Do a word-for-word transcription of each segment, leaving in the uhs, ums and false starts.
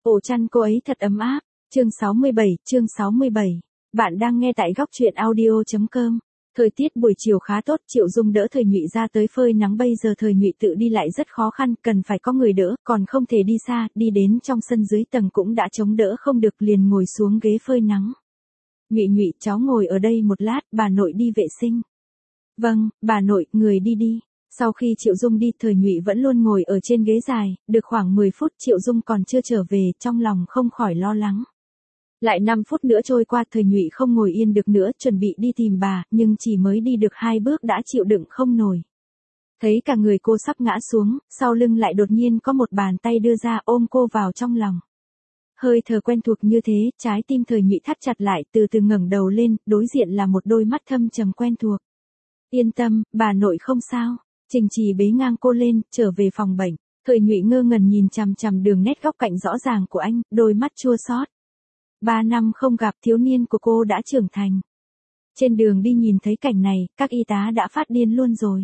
Ổ chăn cô ấy thật ấm áp. Chương sáu mươi bảy, chương sáu mươi bảy. Bạn đang nghe tại góc truyện audio chấm com. Thời tiết buổi chiều khá tốt, Triệu Dung đỡ Thời Nhụy ra tới phơi nắng. Bây giờ Thời Nhụy tự đi lại rất khó khăn, cần phải có người đỡ, còn không thể đi xa, đi đến trong sân dưới tầng cũng đã chống đỡ không được, liền ngồi xuống ghế phơi nắng. Nhụy Nhụy, cháu ngồi ở đây một lát, bà nội đi vệ sinh. Vâng, bà nội, người đi đi. Sau khi Triệu Dung đi, Thời Nhụy vẫn luôn ngồi ở trên ghế dài, được khoảng mười phút Triệu Dung còn chưa trở về, trong lòng không khỏi lo lắng. Lại năm phút nữa trôi qua, Thời Nhụy không ngồi yên được nữa, chuẩn bị đi tìm bà, nhưng chỉ mới đi được hai bước đã chịu đựng không nổi. Thấy cả người cô sắp ngã xuống, sau lưng lại đột nhiên có một bàn tay đưa ra ôm cô vào trong lòng. Hơi thở quen thuộc như thế, trái tim Thời Nhụy thắt chặt lại, từ từ ngẩng đầu lên, đối diện là một đôi mắt thâm trầm quen thuộc. Yên tâm, bà nội không sao. Trình Trì bế ngang cô lên, trở về phòng bệnh. Thời Nhụy ngơ ngẩn nhìn chằm chằm đường nét góc cạnh rõ ràng của anh, đôi mắt chua xót. Ba năm không gặp, thiếu niên của cô đã trưởng thành. Trên đường đi nhìn thấy cảnh này, các y tá đã phát điên luôn rồi.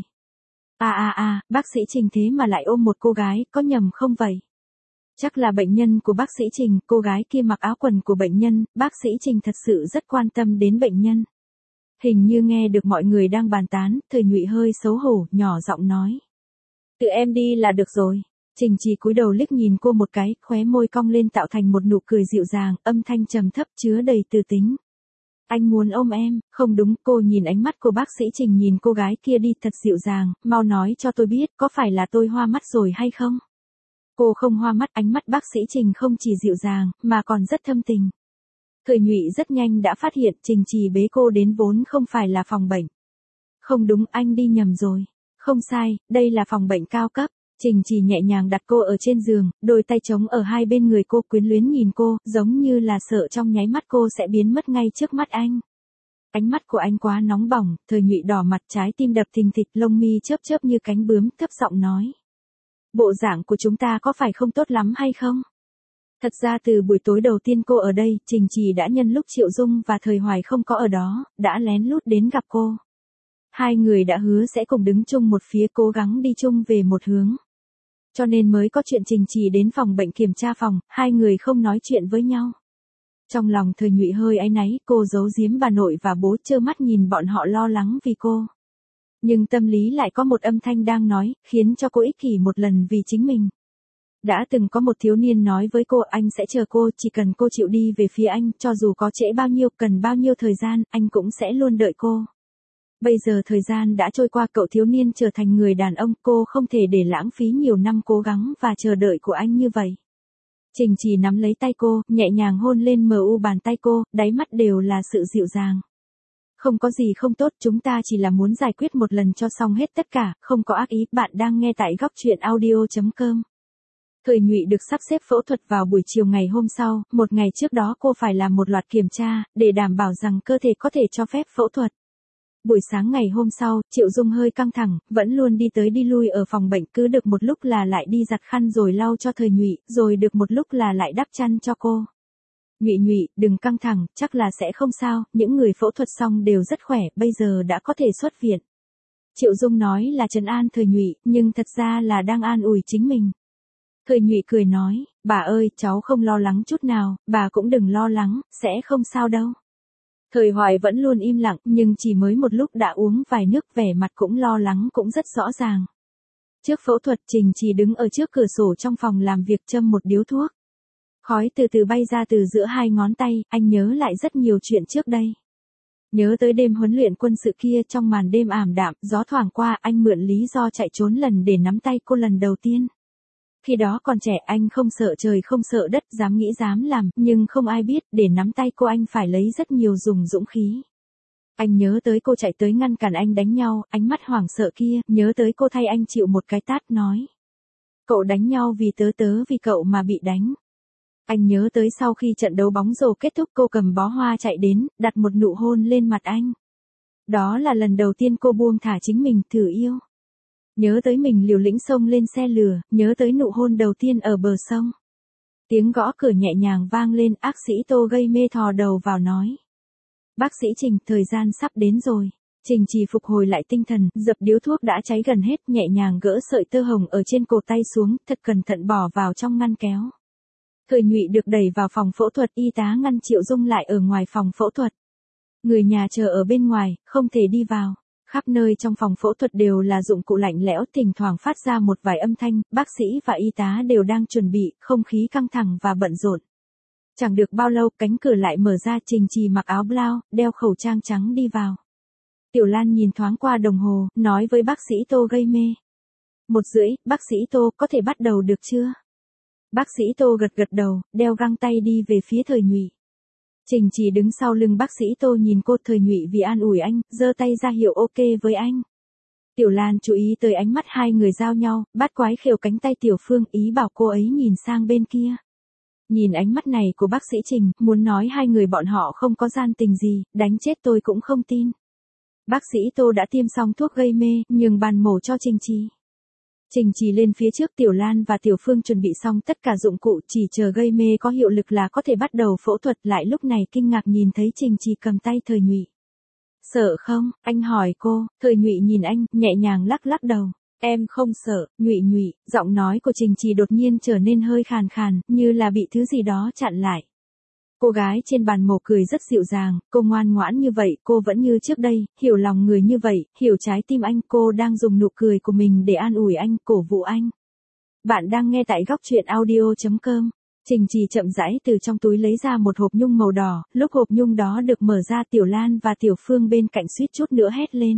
À à à, bác sĩ Trình thế mà lại ôm một cô gái, có nhầm không vậy? Chắc là bệnh nhân của bác sĩ Trình, cô gái kia mặc áo quần của bệnh nhân, bác sĩ Trình thật sự rất quan tâm đến bệnh nhân. Hình như nghe được mọi người đang bàn tán, Thời Nhụy hơi xấu hổ, nhỏ giọng nói. Tự em đi là được rồi. Trình Trì cúi đầu liếc nhìn cô một cái, khóe môi cong lên tạo thành một nụ cười dịu dàng, âm thanh trầm thấp chứa đầy từ tính. Anh muốn ôm em, không đúng, cô nhìn ánh mắt của bác sĩ Trình nhìn cô gái kia đi thật dịu dàng, mau nói cho tôi biết, có phải là tôi hoa mắt rồi hay không? Cô không hoa mắt, ánh mắt bác sĩ Trình không chỉ dịu dàng, mà còn rất thâm tình. Thời Nhụy rất nhanh đã phát hiện Trình Trì bế cô đến vốn không phải là phòng bệnh. Không đúng, anh đi nhầm rồi. Không sai, đây là phòng bệnh cao cấp. Trình Trì nhẹ nhàng đặt cô ở trên giường, đôi tay trống ở hai bên người cô, quyến luyến nhìn cô, giống như là sợ trong nháy mắt cô sẽ biến mất ngay trước mắt anh. Ánh mắt của anh quá nóng bỏng, Thời Nhụy đỏ mặt, trái tim đập thình thịch, lông mi chớp chớp như cánh bướm, thấp giọng nói. Bộ dạng của chúng ta có phải không tốt lắm hay không? Thật ra từ buổi tối đầu tiên cô ở đây, Trình Trì đã nhân lúc Triệu Dung và Thời Hoài không có ở đó, đã lén lút đến gặp cô. Hai người đã hứa sẽ cùng đứng chung một phía, cố gắng đi chung về một hướng. Cho nên mới có chuyện Trình Trì đến phòng bệnh kiểm tra phòng, hai người không nói chuyện với nhau. Trong lòng Thời Nhụy hơi áy náy, cô giấu giếm bà nội và bố, trơ mắt nhìn bọn họ lo lắng vì cô. Nhưng tâm lý lại có một âm thanh đang nói, khiến cho cô ích kỷ một lần vì chính mình. Đã từng có một thiếu niên nói với cô, anh sẽ chờ cô, chỉ cần cô chịu đi về phía anh, cho dù có trễ bao nhiêu, cần bao nhiêu thời gian, anh cũng sẽ luôn đợi cô. Bây giờ thời gian đã trôi qua, cậu thiếu niên trở thành người đàn ông, cô không thể để lãng phí nhiều năm cố gắng và chờ đợi của anh như vậy. Trình Trì nắm lấy tay cô, nhẹ nhàng hôn lên mờ u bàn tay cô, đáy mắt đều là sự dịu dàng. Không có gì không tốt, chúng ta chỉ là muốn giải quyết một lần cho xong hết tất cả, không có ác ý. Bạn đang nghe tại góc truyện audio chấm com. Thời Nhụy được sắp xếp phẫu thuật vào buổi chiều ngày hôm sau, một ngày trước đó cô phải làm một loạt kiểm tra, để đảm bảo rằng cơ thể có thể cho phép phẫu thuật. Buổi sáng ngày hôm sau, Triệu Dung hơi căng thẳng, vẫn luôn đi tới đi lui ở phòng bệnh, cứ được một lúc là lại đi giặt khăn rồi lau cho Thời Nhụy, rồi được một lúc là lại đắp chăn cho cô. Nhụy Nhụy, đừng căng thẳng, chắc là sẽ không sao, những người phẫu thuật xong đều rất khỏe, bây giờ đã có thể xuất viện. Triệu Dung nói là trấn an Thời Nhụy, nhưng thật ra là đang an ủi chính mình. Thời Nhụy cười nói, bà ơi, cháu không lo lắng chút nào, bà cũng đừng lo lắng, sẽ không sao đâu. Thời Hoài vẫn luôn im lặng, nhưng chỉ mới một lúc đã uống vài nước, vẻ mặt cũng lo lắng cũng rất rõ ràng. Trước phẫu thuật, Trình Trì đứng ở trước cửa sổ trong phòng làm việc châm một điếu thuốc. Khói từ từ bay ra từ giữa hai ngón tay, anh nhớ lại rất nhiều chuyện trước đây. Nhớ tới đêm huấn luyện quân sự kia, trong màn đêm ảm đạm, gió thoảng qua, anh mượn lý do chạy trốn lần để nắm tay cô lần đầu tiên. Khi đó còn trẻ, anh không sợ trời không sợ đất, dám nghĩ dám làm, nhưng không ai biết, để nắm tay cô anh phải lấy rất nhiều dùng dũng khí. Anh nhớ tới cô chạy tới ngăn cản anh đánh nhau, ánh mắt hoảng sợ kia, nhớ tới cô thay anh chịu một cái tát, nói. Cậu đánh nhau vì tớ tớ vì cậu mà bị đánh. Anh nhớ tới sau khi trận đấu bóng rổ kết thúc, cô cầm bó hoa chạy đến, đặt một nụ hôn lên mặt anh. Đó là lần đầu tiên cô buông thả chính mình, thử yêu. Nhớ tới mình liều lĩnh xông lên xe lửa, nhớ tới nụ hôn đầu tiên ở bờ sông. Tiếng gõ cửa nhẹ nhàng vang lên, bác sĩ Tô gây mê thò đầu vào nói. Bác sĩ Trình, thời gian sắp đến rồi. Trình Trì phục hồi lại tinh thần, dập điếu thuốc đã cháy gần hết, nhẹ nhàng gỡ sợi tơ hồng ở trên cổ tay xuống, thật cẩn thận bỏ vào trong ngăn kéo. Thời Nhụy được đẩy vào phòng phẫu thuật, y tá ngăn Triệu Dung lại ở ngoài phòng phẫu thuật. Người nhà chờ ở bên ngoài, không thể đi vào. Khắp nơi trong phòng phẫu thuật đều là dụng cụ lạnh lẽo, thỉnh thoảng phát ra một vài âm thanh, bác sĩ và y tá đều đang chuẩn bị, không khí căng thẳng và bận rộn. Chẳng được bao lâu, cánh cửa lại mở ra, Trình Trì mặc áo blau, đeo khẩu trang trắng đi vào. Tiểu Lan nhìn thoáng qua đồng hồ, nói với bác sĩ Tô gây mê. Một rưỡi, bác sĩ Tô, có thể bắt đầu được chưa? Bác sĩ Tô gật gật đầu, đeo găng tay đi về phía Thời Nhụy. Trình Trì đứng sau lưng bác sĩ Tô nhìn cô. Thời Nhụy vì an ủi anh, giơ tay ra hiệu ok với anh. Tiểu Lan chú ý tới ánh mắt hai người giao nhau, bắt quái khều cánh tay Tiểu Phương, ý bảo cô ấy nhìn sang bên kia. Nhìn ánh mắt này của bác sĩ Trình, muốn nói hai người bọn họ không có gian tình gì, đánh chết tôi cũng không tin. Bác sĩ Tô đã tiêm xong thuốc gây mê, nhường bàn mổ cho Trình Trì. Trình Trì lên phía trước, Tiểu Lan và Tiểu Phương chuẩn bị xong tất cả dụng cụ, chỉ chờ gây mê có hiệu lực là có thể bắt đầu phẫu thuật. Lại lúc này kinh ngạc nhìn thấy Trình Trì cầm tay Thời Nhụy. Sợ không? Anh hỏi cô. Thời Nhụy nhìn anh, nhẹ nhàng lắc lắc đầu. Em không sợ. Nhụy Nhụy, giọng nói của Trình Trì đột nhiên trở nên hơi khàn khàn, như là bị thứ gì đó chặn lại. Cô gái trên bàn mổ cười rất dịu dàng, cô ngoan ngoãn như vậy, cô vẫn như trước đây, hiểu lòng người như vậy, hiểu trái tim anh. Cô đang dùng nụ cười của mình để an ủi anh, cổ vũ anh. Bạn đang nghe tại góc truyện audio chấm com. Trình Trì chậm rãi từ trong túi lấy ra một hộp nhung màu đỏ, lúc hộp nhung đó được mở ra, Tiểu Lan và Tiểu Phương bên cạnh suýt chút nữa hét lên.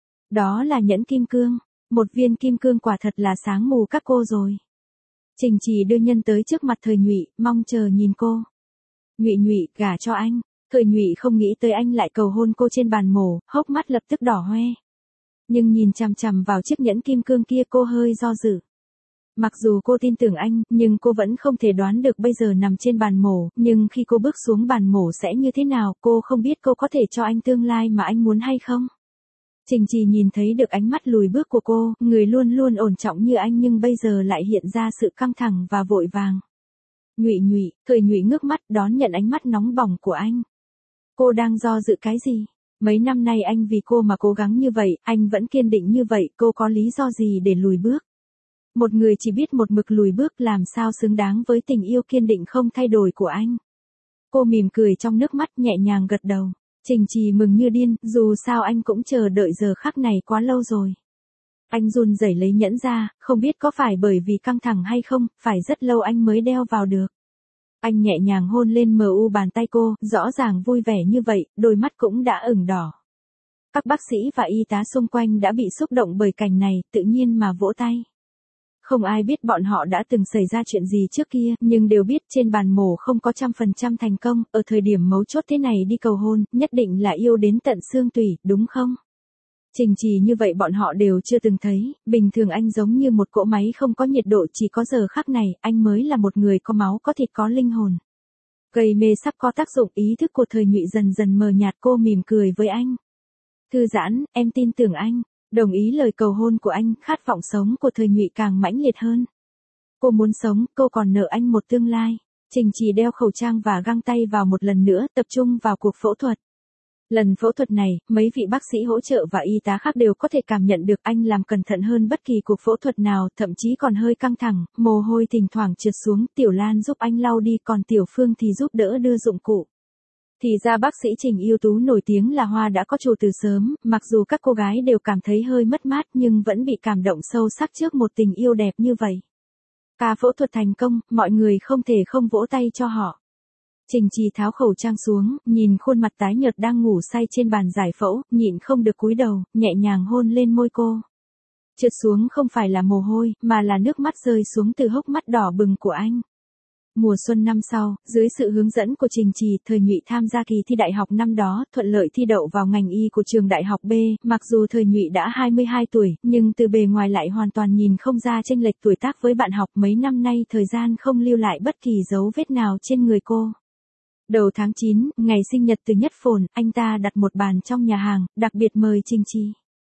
Đó là nhẫn kim cương, một viên kim cương quả thật là sáng mù các cô rồi. Trình Trì đưa nhân tới trước mặt Thời Nhụy, mong chờ nhìn cô. Nhụy Nhụy, gả cho anh. Thời Nhụy không nghĩ tới anh lại cầu hôn cô trên bàn mổ, hốc mắt lập tức đỏ hoe. Nhưng nhìn chằm chằm vào chiếc nhẫn kim cương kia, cô hơi do dự. Mặc dù cô tin tưởng anh, nhưng cô vẫn không thể đoán được bây giờ nằm trên bàn mổ, nhưng khi cô bước xuống bàn mổ sẽ như thế nào, cô không biết cô có thể cho anh tương lai mà anh muốn hay không. Trình Trì nhìn thấy được ánh mắt lùi bước của cô, người luôn luôn ổn trọng như anh nhưng bây giờ lại hiện ra sự căng thẳng và vội vàng. Nhụy Nhụy, Thời Nhụy ngước mắt đón nhận ánh mắt nóng bỏng của anh. Cô đang do dự cái gì? Mấy năm nay anh vì cô mà cố gắng như vậy, anh vẫn kiên định như vậy, cô có lý do gì để lùi bước? Một người chỉ biết một mực lùi bước làm sao xứng đáng với tình yêu kiên định không thay đổi của anh. Cô mỉm cười trong nước mắt, nhẹ nhàng gật đầu. Trình Trì mừng như điên, dù sao anh cũng chờ đợi giờ khắc này quá lâu rồi. Anh run rẩy lấy nhẫn ra, không biết có phải bởi vì căng thẳng hay không, phải rất lâu anh mới đeo vào được. Anh nhẹ nhàng hôn lên mờ u bàn tay cô, rõ ràng vui vẻ như vậy, đôi mắt cũng đã ửng đỏ. Các bác sĩ và y tá xung quanh đã bị xúc động bởi cảnh này, tự nhiên mà vỗ tay. Không ai biết bọn họ đã từng xảy ra chuyện gì trước kia, nhưng đều biết trên bàn mổ không có trăm phần trăm thành công, ở thời điểm mấu chốt thế này đi cầu hôn, nhất định là yêu đến tận xương tủy, đúng không? Trình Trì như vậy bọn họ đều chưa từng thấy, bình thường anh giống như một cỗ máy không có nhiệt độ, chỉ có giờ khắc này, anh mới là một người có máu có thịt có linh hồn. Gây mê sắp có tác dụng, ý thức của Thời Nhụy dần dần mờ nhạt, cô mỉm cười với anh. Thư giãn, em tin tưởng anh, đồng ý lời cầu hôn của anh, khát vọng sống của Thời Nhụy càng mãnh liệt hơn. Cô muốn sống, cô còn nợ anh một tương lai. Trình Trì đeo khẩu trang và găng tay vào một lần nữa, tập trung vào cuộc phẫu thuật. Lần phẫu thuật này, mấy vị bác sĩ hỗ trợ và y tá khác đều có thể cảm nhận được anh làm cẩn thận hơn bất kỳ cuộc phẫu thuật nào, thậm chí còn hơi căng thẳng, mồ hôi thỉnh thoảng trượt xuống, Tiểu Lan giúp anh lau đi, còn Tiểu Phương thì giúp đỡ đưa dụng cụ. Thì ra bác sĩ Trình ưu tú nổi tiếng là hoa đã có chủ từ sớm, mặc dù các cô gái đều cảm thấy hơi mất mát nhưng vẫn bị cảm động sâu sắc trước một tình yêu đẹp như vậy. Ca phẫu thuật thành công, mọi người không thể không vỗ tay cho họ. Trình Trì tháo khẩu trang xuống, nhìn khuôn mặt tái nhợt đang ngủ say trên bàn giải phẫu, nhịn không được cúi đầu, nhẹ nhàng hôn lên môi cô. Trượt xuống không phải là mồ hôi, mà là nước mắt rơi xuống từ hốc mắt đỏ bừng của anh. Mùa xuân năm sau, dưới sự hướng dẫn của Trình Trì, Thời Nhụy tham gia kỳ thi đại học năm đó, thuận lợi thi đậu vào ngành y của trường đại học B, mặc dù Thời Nhụy đã hai mươi hai tuổi, nhưng từ bề ngoài lại hoàn toàn nhìn không ra chênh lệch tuổi tác với bạn học. Mấy năm nay thời gian không lưu lại bất kỳ dấu vết nào trên người cô. Đầu tháng chín, ngày sinh nhật từ Nhất Phồn, anh ta đặt một bàn trong nhà hàng, đặc biệt mời Trình Trì.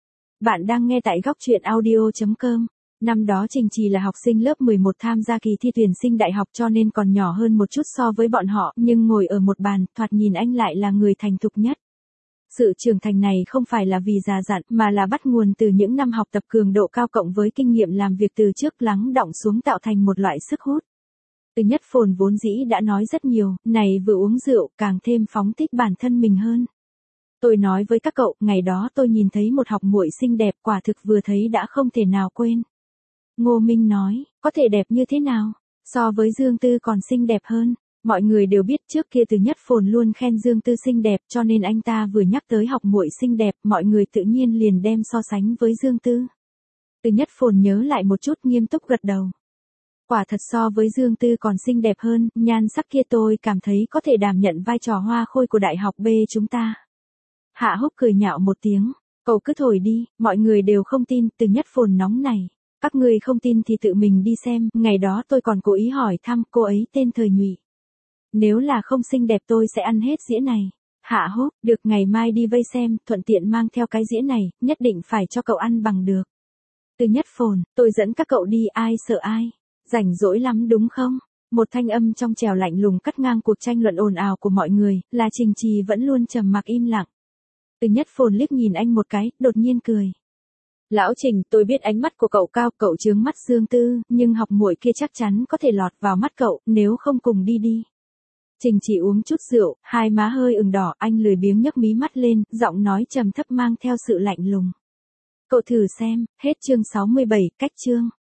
Bạn đang nghe tại góc truyện audio chấm com. Năm đó Trình Trì là học sinh lớp mười một tham gia kỳ thi tuyển sinh đại học cho nên còn nhỏ hơn một chút so với bọn họ, nhưng ngồi ở một bàn, thoạt nhìn anh lại là người thành thục nhất. Sự trưởng thành này không phải là vì già dặn, mà là bắt nguồn từ những năm học tập cường độ cao cộng với kinh nghiệm làm việc từ trước lắng đọng xuống tạo thành một loại sức hút. Từ Nhất Phồn vốn dĩ đã nói rất nhiều, này vừa uống rượu, càng thêm phóng thích bản thân mình hơn. Tôi nói với các cậu, ngày đó tôi nhìn thấy một học muội xinh đẹp, quả thực vừa thấy đã không thể nào quên. Ngô Minh nói, có thể đẹp như thế nào? So với Dương Tư còn xinh đẹp hơn. Mọi người đều biết trước kia Từ Nhất Phồn luôn khen Dương Tư xinh đẹp, cho nên anh ta vừa nhắc tới học muội xinh đẹp, mọi người tự nhiên liền đem so sánh với Dương Tư. Từ Nhất Phồn nhớ lại một chút, nghiêm túc gật đầu. Quả thật so với Dương Tư còn xinh đẹp hơn, nhan sắc kia tôi cảm thấy có thể đảm nhận vai trò hoa khôi của đại học B chúng ta. Hạ Húc cười nhạo một tiếng, cậu cứ thổi đi, mọi người đều không tin. Từ Nhất Phồn nóng này. Các người không tin thì tự mình đi xem, ngày đó tôi còn cố ý hỏi thăm cô ấy tên Thời Nhụy. Nếu là không xinh đẹp tôi sẽ ăn hết dĩa này. Hạ Húc, được, ngày mai đi vây xem, thuận tiện mang theo cái dĩa này, nhất định phải cho cậu ăn bằng được. Từ Nhất Phồn, tôi dẫn các cậu đi, ai sợ ai. Rảnh rỗi lắm đúng không? Một thanh âm trong trẻo lạnh lùng cắt ngang cuộc tranh luận ồn ào của mọi người, là Trình Trì vẫn luôn trầm mặc im lặng. Từ Nhất Phồn liếc nhìn anh một cái, đột nhiên cười. Lão Trình, tôi biết ánh mắt của cậu cao, cậu chướng mắt Dương Tư, nhưng học muội kia chắc chắn có thể lọt vào mắt cậu, nếu không cùng đi đi. Trình Chỉ uống chút rượu, hai má hơi ửng đỏ, anh lười biếng nhấc mí mắt lên, giọng nói trầm thấp mang theo sự lạnh lùng. Cậu thử xem, hết chương sáu mươi bảy, cách chương.